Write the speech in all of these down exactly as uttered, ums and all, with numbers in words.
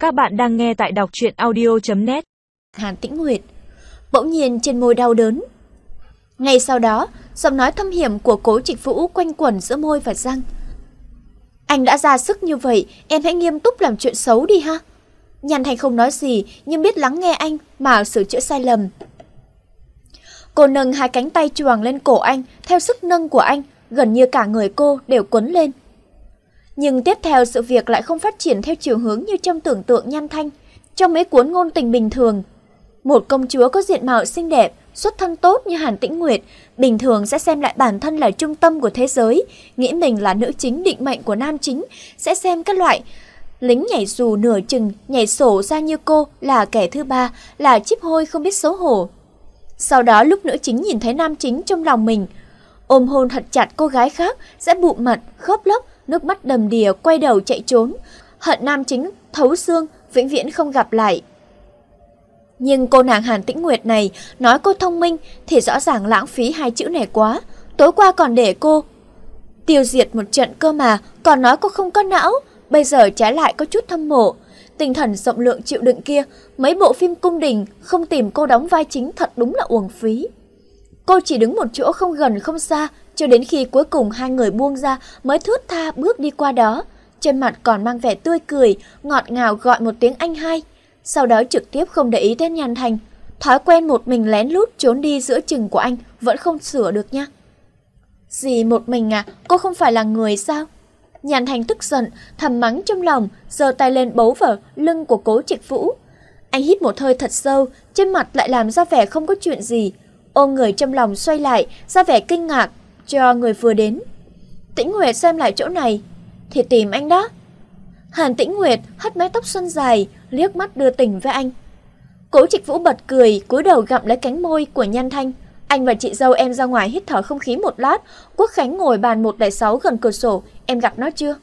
Các bạn đang nghe tại đọc truyện audio chấm net. Hàn Tĩnh Nguyệt bỗng nhiên trên môi đau đớn. Ngay sau đó, giọng nói thâm hiểm của Cố Trịch Vũ quanh quẩn giữa môi và răng. Anh đã ra sức như vậy, em hãy nghiêm túc làm chuyện xấu đi ha. Nhan Thanh không nói gì, nhưng biết lắng nghe anh mà sửa chữa sai lầm. Cô nâng hai cánh tay choàng lên cổ anh, theo sức nâng của anh, gần như cả người cô đều quấn lên. Nhưng tiếp theo sự việc lại không phát triển theo chiều hướng như trong tưởng tượng Nhan Thanh. Trong mấy cuốn ngôn tình bình thường, một công chúa có diện mạo xinh đẹp, xuất thân tốt như Hàn Tĩnh Nguyệt, bình thường sẽ xem lại bản thân là trung tâm của thế giới, nghĩ mình là nữ chính định mệnh của nam chính, sẽ xem các loại lính nhảy dù nửa chừng, nhảy sổ ra như cô là kẻ thứ ba, là chíp hôi không biết xấu hổ. Sau đó lúc nữ chính nhìn thấy nam chính trong lòng mình, ôm hôn thật chặt cô gái khác, sẽ bụm mặt, khóc lóc, nước mắt đầm đìa quay đầu chạy trốn, hận nam chính thấu xương, vĩnh viễn không gặp lại. Nhưng cô nàng Hàn Tĩnh Nguyệt này nói cô thông minh thì rõ ràng lãng phí hai chữ này quá. Tối qua còn để cô tiêu diệt một trận cơ mà, còn nói cô không có não, bây giờ trái lại có chút thâm mộ. Tinh thần rộng lượng chịu đựng kia, mấy bộ phim cung đình không tìm cô đóng vai chính thật đúng là uổng phí. Cô chỉ đứng một chỗ không gần không xa, cho đến khi cuối cùng hai người buông ra mới thướt tha bước đi qua đó. Trên mặt còn mang vẻ tươi cười, ngọt ngào gọi một tiếng anh hai. Sau đó trực tiếp không để ý đến Nhan Thanh. Thói quen một mình lén lút trốn đi giữa chừng của anh vẫn không sửa được nha. Gì một mình à, cô không phải là người sao? Nhan Thanh tức giận, thầm mắng trong lòng, giơ tay lên bấu vào lưng của Cố Trịch Vũ. Anh hít một hơi thật sâu, trên mặt lại làm ra vẻ không có chuyện gì. Ôm người trong lòng xoay lại, ra vẻ kinh ngạc cho người vừa đến. Tĩnh Nguyệt xem lại chỗ này, thì tìm anh đó. Hàn Tĩnh Nguyệt hất mái tóc xuân dài, liếc mắt đưa tình với anh. Cố Trịch Vũ bật cười, cúi đầu gặm lấy cánh môi của Nhan Thanh. Anh và chị dâu em ra ngoài hít thở không khí một lát. Quốc Khánh ngồi bàn một không sáu gần cửa sổ, em gặp nó chưa?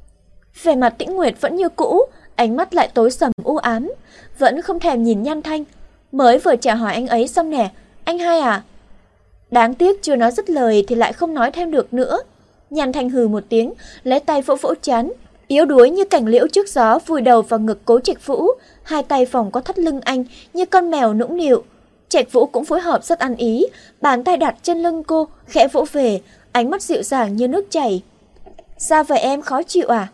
Vẻ mặt Tĩnh Nguyệt vẫn như cũ, ánh mắt lại tối sầm u ám, vẫn không thèm nhìn Nhan Thanh. Mới vừa chào hỏi anh ấy xong nè, anh hai à? Đáng tiếc chưa nói dứt lời thì lại không nói thêm được nữa. Nhan Thanh hừ một tiếng, lấy tay vỗ vỗ trán, yếu đuối như cành liễu trước gió vùi đầu vào ngực Cố Trịch Vũ, hai tay vòng có thắt lưng anh như con mèo nũng nịu. Trịch Vũ cũng phối hợp rất ăn ý, bàn tay đặt trên lưng cô, khẽ vỗ về, ánh mắt dịu dàng như nước chảy. Sao vậy em, khó chịu à?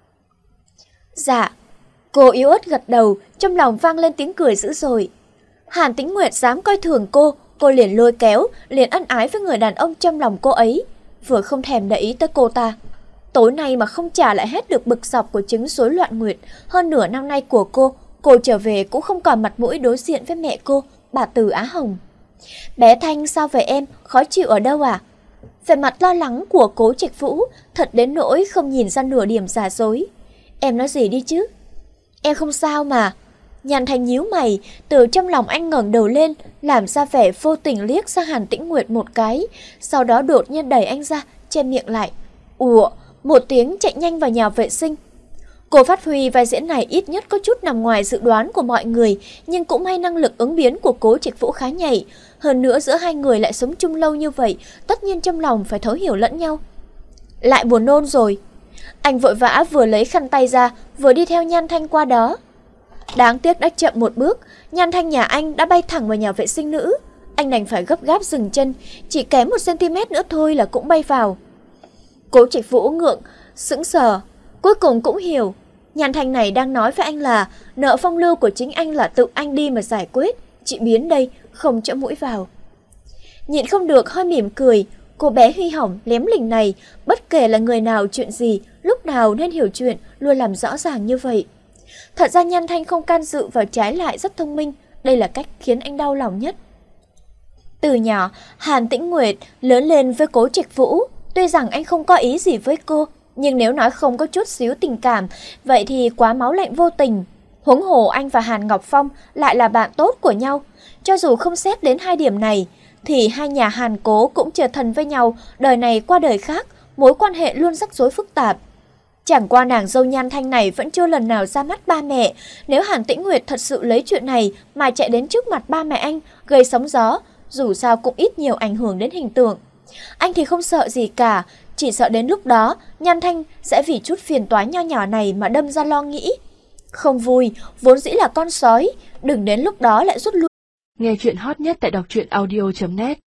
Dạ. Cô yếu ớt gật đầu, trong lòng vang lên tiếng cười dữ dội. Hàn Tĩnh Nguyệt dám coi thường cô, cô liền lôi kéo, liền ân ái với người đàn ông trong lòng cô ấy, vừa không thèm để ý tới cô ta. Tối nay mà không trả lại hết được bực dọc của chứng rối loạn nguyệt, hơn nửa năm nay của cô, cô trở về cũng không còn mặt mũi đối diện với mẹ cô, bà Từ Á Hồng. Bé Thanh sao vậy em, khó chịu ở đâu à? Vẻ mặt lo lắng của Cố Trịch Vũ thật đến nỗi không nhìn ra nửa điểm giả dối. Em nói gì đi chứ? Em không sao mà. Nhan Thanh nhíu mày, từ trong lòng anh ngẩng đầu lên, làm ra vẻ vô tình liếc sang Hàn Tĩnh Nguyệt một cái, sau đó đột nhiên đẩy anh ra, che miệng lại. Ủa, một tiếng chạy nhanh vào nhà vệ sinh. Cô phát huy vai diễn này ít nhất có chút nằm ngoài dự đoán của mọi người, nhưng cũng may năng lực ứng biến của Cố Trịch Vũ khá nhạy. Hơn nữa giữa hai người lại sống chung lâu như vậy, tất nhiên trong lòng phải thấu hiểu lẫn nhau. Lại buồn nôn rồi. Anh vội vã vừa lấy khăn tay ra, vừa đi theo Nhan Thanh qua đó. Đáng tiếc đã chậm một bước, Nhan Thanh nhà anh đã bay thẳng vào nhà vệ sinh nữ. Anh đành phải gấp gáp dừng chân, chỉ kém một cm nữa thôi là cũng bay vào. Cố Trịch Vũ ngượng, sững sờ, cuối cùng cũng hiểu. Nhan Thanh này đang nói với anh là nợ phong lưu của chính anh là tự anh đi mà giải quyết, chị biến đây, không chữa mũi vào. Nhịn không được hơi mỉm cười, cô bé huy hỏng lém lỉnh này, bất kể là người nào chuyện gì, lúc nào nên hiểu chuyện, luôn làm rõ ràng như vậy. Thật ra Nhan Thanh không can dự vào, trái lại rất thông minh, đây là cách khiến anh đau lòng nhất. Từ nhỏ, Hàn Tĩnh Nguyệt lớn lên với Cố Trịch Vũ, tuy rằng anh không có ý gì với cô, nhưng nếu nói không có chút xíu tình cảm, vậy thì quá máu lạnh vô tình. Huống hồ anh và Hàn Ngọc Phong lại là bạn tốt của nhau. Cho dù không xét đến hai điểm này, thì hai nhà Hàn Cố cũng trở thân với nhau, đời này qua đời khác, mối quan hệ luôn rắc rối phức tạp. Chẳng qua nàng dâu Nhan Thanh này vẫn chưa lần nào ra mắt ba mẹ. Nếu Hàn Tĩnh Nguyệt thật sự lấy chuyện này mà chạy đến trước mặt ba mẹ anh, gây sóng gió, dù sao cũng ít nhiều ảnh hưởng đến hình tượng. Anh thì không sợ gì cả, chỉ sợ đến lúc đó Nhan Thanh sẽ vì chút phiền toái nho nhỏ này mà đâm ra lo nghĩ. Không vui, vốn dĩ là con sói, đừng đến lúc đó lại rút lui. Nghe chuyện hot nhất tại đọc truyện audio chấm net.